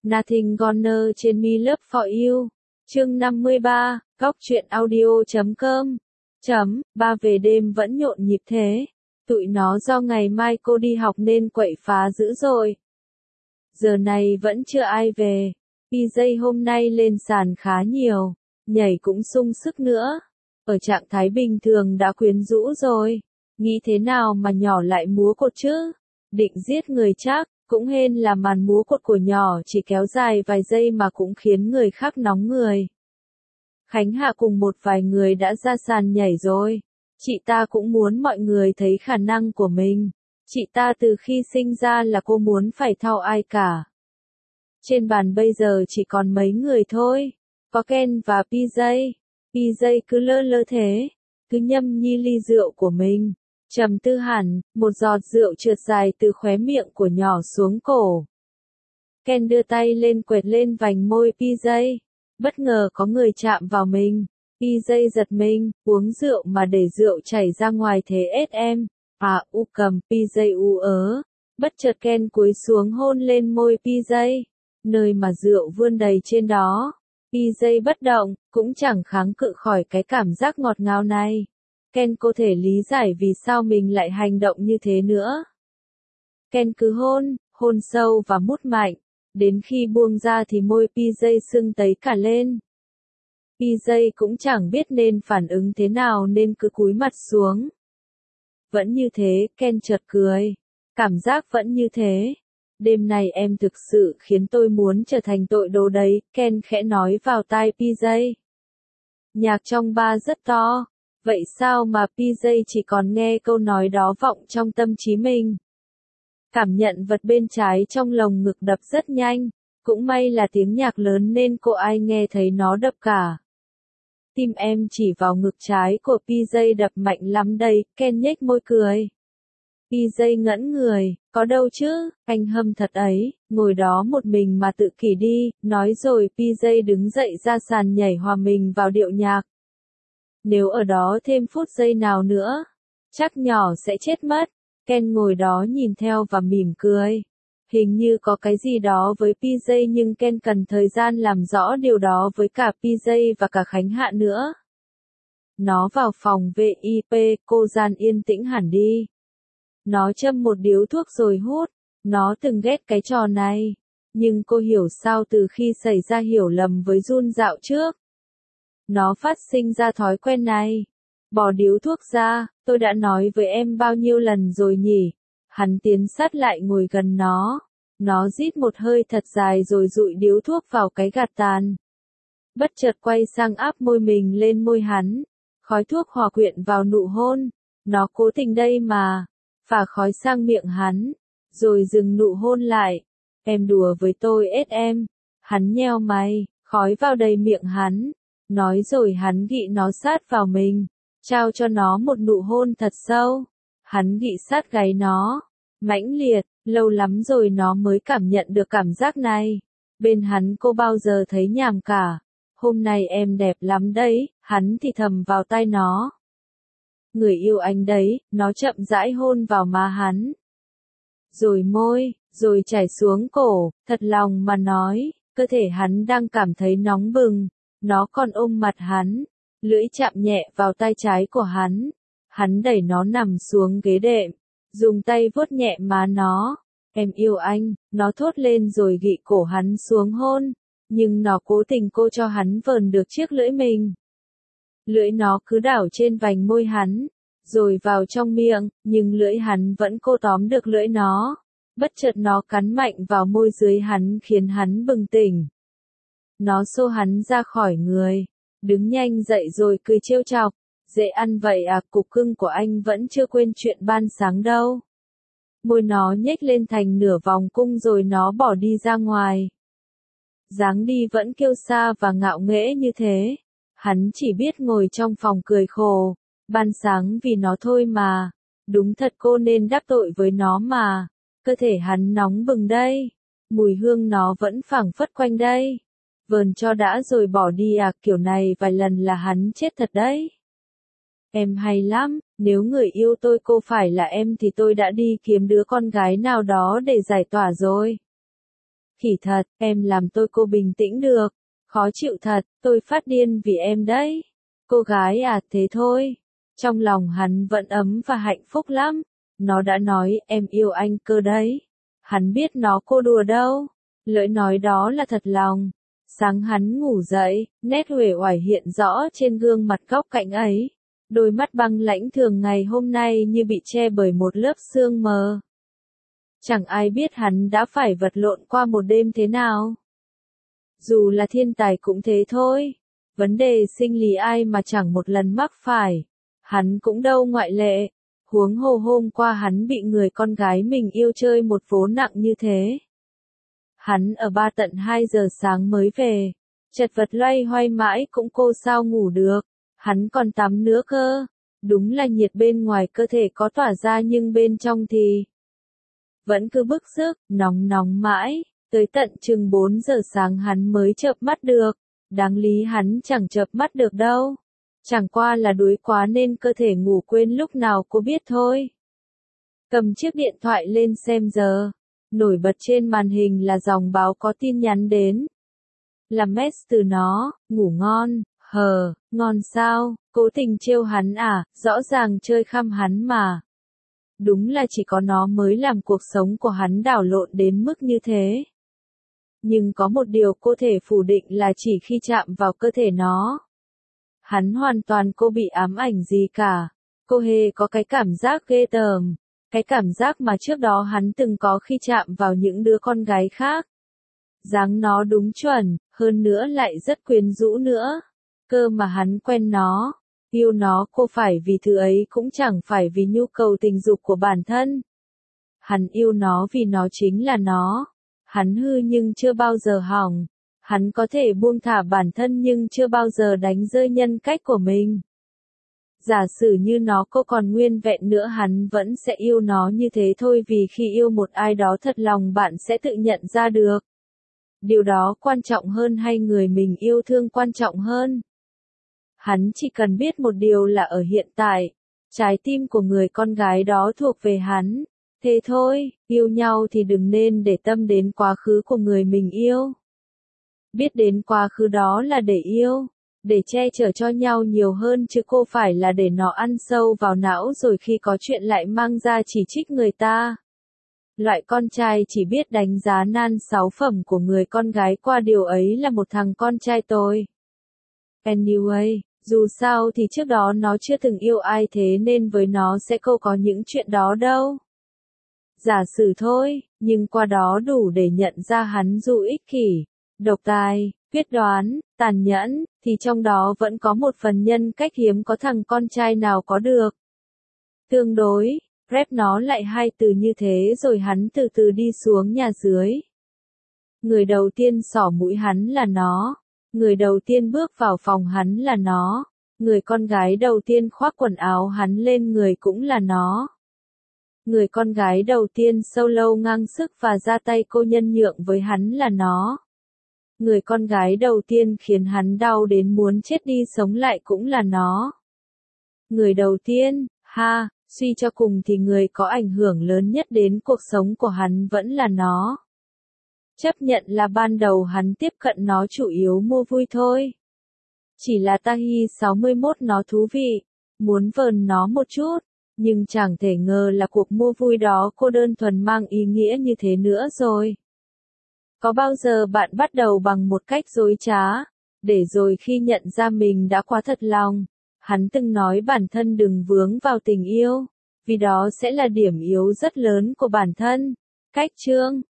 Nothing Gonna trên Me Love For You. Chương 53, Góc truyện audio.com. Ba về đêm vẫn nhộn nhịp thế. Tụi nó do ngày mai cô đi học nên quậy phá dữ rồi. Giờ này vẫn chưa ai về. PJ hôm nay lên sàn khá nhiều, nhảy cũng sung sức nữa. Ở trạng thái bình thường đã quyến rũ rồi. Nghĩ thế nào mà nhỏ lại múa cột chứ? Định giết người chắc, cũng hên là màn múa cột của nhỏ chỉ kéo dài vài giây mà cũng khiến người khác nóng người. Khánh Hạ cùng một vài người đã ra sàn nhảy rồi. Chị ta cũng muốn mọi người thấy khả năng của mình. Chị ta từ khi sinh ra là cô muốn phải thao ai cả. Trên bàn bây giờ chỉ còn mấy người thôi. Có Ken và PJ. PJ cứ lơ lơ thế, cứ nhâm nhi ly rượu của mình. Trầm tư hẳn, một giọt rượu trượt dài từ khóe miệng của nhỏ xuống cổ. Ken đưa tay lên quẹt lên vành môi PJ. Bất ngờ có người chạm vào mình. PJ giật mình, uống rượu mà để rượu chảy ra ngoài thế em. Cầm PJ Bất chợt Ken cúi xuống hôn lên môi PJ, nơi mà rượu vươn đầy trên đó. PJ bất động, cũng chẳng kháng cự khỏi cái cảm giác ngọt ngào này. Ken có thể lý giải vì sao mình lại hành động như thế nữa. Ken cứ hôn sâu và mút mạnh, đến khi buông ra thì môi PJ sưng tấy cả lên. PJ cũng chẳng biết nên phản ứng thế nào nên cứ cúi mặt xuống. Vẫn như thế, Ken chợt cười. Cảm giác vẫn như thế. Đêm này em thực sự khiến tôi muốn trở thành tội đồ đấy, Ken khẽ nói vào tai PJ. Nhạc trong bar rất to. Vậy sao mà PJ chỉ còn nghe câu nói đó vọng trong tâm trí mình? Cảm nhận vật bên trái trong lồng ngực đập rất nhanh. Cũng may là tiếng nhạc lớn nên cô ai nghe thấy nó đập cả. Tim em chỉ vào ngực trái của PJ đập mạnh lắm đây, Ken nhếch môi cười. PJ ngẩn người, có đâu chứ, anh hâm thật ấy, ngồi đó một mình mà tự kỷ đi, nói rồi PJ đứng dậy ra sàn nhảy hòa mình vào điệu nhạc. Nếu ở đó thêm phút giây nào nữa, chắc nhỏ sẽ chết mất. Ken ngồi đó nhìn theo và mỉm cười. Hình như có cái gì đó với PJ nhưng Ken cần thời gian làm rõ điều đó với cả PJ và cả Khánh Hạ nữa. Nó vào phòng VIP, cô gian yên tĩnh hẳn đi. Nó châm một điếu thuốc rồi hút. Nó từng ghét cái trò này. Nhưng cô hiểu sao từ khi xảy ra hiểu lầm với Jun dạo trước. Nó phát sinh ra thói quen này. Bỏ điếu thuốc ra, tôi đã nói với em bao nhiêu lần rồi nhỉ? Hắn tiến sát lại ngồi gần nó. Nó rít một hơi thật dài rồi dụi điếu thuốc vào cái gạt tàn. Bất chợt quay sang áp môi mình lên môi hắn. Khói thuốc hòa quyện vào nụ hôn. Nó cố tình đây mà. Phả khói sang miệng hắn. Rồi dừng nụ hôn lại. Em đùa với tôi em. Hắn nheo mày, khói vào đầy miệng hắn. Nói rồi hắn gị nó sát vào mình. Trao cho nó một nụ hôn thật sâu. Hắn gị sát gáy nó. Mãnh liệt, lâu lắm rồi nó mới cảm nhận được cảm giác này. Bên hắn cô bao giờ thấy nhàm cả. Hôm nay em đẹp lắm đấy, hắn thì thầm vào tai nó. Người yêu anh đấy, nó chậm rãi hôn vào má hắn. Rồi môi, rồi chảy xuống cổ, thật lòng mà nói, cơ thể hắn đang cảm thấy nóng bừng. Nó còn ôm mặt hắn, lưỡi chạm nhẹ vào tay trái của hắn. Hắn đẩy nó nằm xuống ghế đệm, dùng tay vuốt nhẹ má nó. Em yêu anh, nó thốt lên rồi gị cổ hắn xuống hôn. Nhưng nó cố tình cô cho hắn vờn được chiếc lưỡi mình. Lưỡi nó cứ đảo trên vành môi hắn, rồi vào trong miệng, nhưng lưỡi hắn vẫn cô tóm được lưỡi nó. Bất chợt nó cắn mạnh vào môi dưới hắn khiến hắn bừng tỉnh. Nó xô hắn ra khỏi người, đứng nhanh dậy rồi cười trêu chọc. Dễ ăn vậy à, cục cưng của anh vẫn chưa quên chuyện ban sáng đâu. Môi nó nhếch lên thành nửa vòng cung rồi nó bỏ đi ra ngoài. Dáng đi vẫn kiêu sa và ngạo nghễ như thế. Hắn chỉ biết ngồi trong phòng cười khổ. Ban sáng vì nó thôi mà. Đúng thật cô nên đáp tội với nó mà. Cơ thể hắn nóng bừng đây. Mùi hương nó vẫn phảng phất quanh đây. Vờn cho đã rồi bỏ đi à, kiểu này vài lần là hắn chết thật đấy. Em hay lắm, nếu người yêu tôi cô phải là em thì tôi đã đi kiếm đứa con gái nào đó để giải tỏa rồi. Khỉ thật, em làm tôi cô bình tĩnh được. Khó chịu thật, tôi phát điên vì em đấy. Cô gái à, thế thôi. Trong lòng hắn vẫn ấm và hạnh phúc lắm. Nó đã nói em yêu anh cơ đấy. Hắn biết nó cô đùa đâu. Lời nói đó là thật lòng. Sáng hắn ngủ dậy, nét uể oải hiện rõ trên gương mặt góc cạnh ấy. Đôi mắt băng lãnh thường ngày hôm nay như bị che bởi một lớp sương mờ. Chẳng ai biết hắn đã phải vật lộn qua một đêm thế nào. Dù là thiên tài cũng thế thôi. Vấn đề sinh lý ai mà chẳng một lần mắc phải. Hắn cũng đâu ngoại lệ. Huống hồ hôm qua hắn bị người con gái mình yêu chơi một vố nặng như thế. Hắn ở 3 tận 2 giờ sáng mới về. Chật vật loay hoay mãi cũng cô sao ngủ được. Hắn còn tắm nữa cơ. Đúng là nhiệt bên ngoài cơ thể có tỏa ra nhưng bên trong thì vẫn cứ bức sức, nóng nóng mãi. Tới tận chừng 4 giờ sáng hắn mới chợp mắt được. Đáng lý hắn chẳng chợp mắt được đâu. Chẳng qua là đuối quá nên cơ thể ngủ quên lúc nào cô biết thôi. Cầm chiếc điện thoại lên xem giờ. Nổi bật trên màn hình là dòng báo có tin nhắn đến. Là mess từ nó, ngủ ngon, ngon sao, cố tình trêu hắn à, rõ ràng chơi khăm hắn mà. Đúng là chỉ có nó mới làm cuộc sống của hắn đảo lộn đến mức như thế. Nhưng có một điều cô thể phủ định là chỉ khi chạm vào cơ thể nó. Hắn hoàn toàn cô bị ám ảnh gì cả. Cô hề có cái cảm giác ghê tởm. Cái cảm giác mà trước đó hắn từng có khi chạm vào những đứa con gái khác. Dáng nó đúng chuẩn, hơn nữa lại rất quyến rũ nữa. Cơ mà hắn quen nó, yêu nó cô phải vì thứ ấy cũng chẳng phải vì nhu cầu tình dục của bản thân. Hắn yêu nó vì nó chính là nó. Hắn hư nhưng chưa bao giờ hỏng. Hắn có thể buông thả bản thân nhưng chưa bao giờ đánh rơi nhân cách của mình. Giả sử như nó cô còn nguyên vẹn nữa hắn vẫn sẽ yêu nó như thế thôi vì khi yêu một ai đó thật lòng bạn sẽ tự nhận ra được. Điều đó quan trọng hơn hay người mình yêu thương quan trọng hơn? Hắn chỉ cần biết một điều là ở hiện tại, trái tim của người con gái đó thuộc về hắn. Thế thôi, yêu nhau thì đừng nên để tâm đến quá khứ của người mình yêu. Biết đến quá khứ đó là để yêu, để che chở cho nhau nhiều hơn chứ cô phải là để nó ăn sâu vào não rồi khi có chuyện lại mang ra chỉ trích người ta. Loại con trai chỉ biết đánh giá nan sáu phẩm của người con gái qua điều ấy là một thằng con trai tồi. Anyway, dù sao thì trước đó nó chưa từng yêu ai thế nên với nó sẽ không có những chuyện đó đâu. Giả sử thôi, nhưng qua đó đủ để nhận ra hắn dù ích kỷ, độc tài, quyết đoán, tàn nhẫn, thì trong đó vẫn có một phần nhân cách hiếm có thằng con trai nào có được. Tương đối, rep nó lại hai từ như thế rồi hắn từ từ đi xuống nhà dưới. Người đầu tiên xỏ mũi hắn là nó. Người đầu tiên bước vào phòng hắn là nó. Người con gái đầu tiên khoác quần áo hắn lên người cũng là nó. Người con gái đầu tiên solo ngang sức và ra tay cô nhân nhượng với hắn là nó. Người con gái đầu tiên khiến hắn đau đến muốn chết đi sống lại cũng là nó. Người đầu tiên, suy cho cùng thì người có ảnh hưởng lớn nhất đến cuộc sống của hắn vẫn là nó. Chấp nhận là ban đầu hắn tiếp cận nó chủ yếu mua vui thôi. Chỉ là Tahi 61 nó thú vị, muốn vờn nó một chút, nhưng chẳng thể ngờ là cuộc mua vui đó cô đơn thuần mang ý nghĩa như thế nữa rồi. Có bao giờ bạn bắt đầu bằng một cách dối trá, để rồi khi nhận ra mình đã quá thật lòng, hắn từng nói bản thân đừng vướng vào tình yêu, vì đó sẽ là điểm yếu rất lớn của bản thân. Cách chương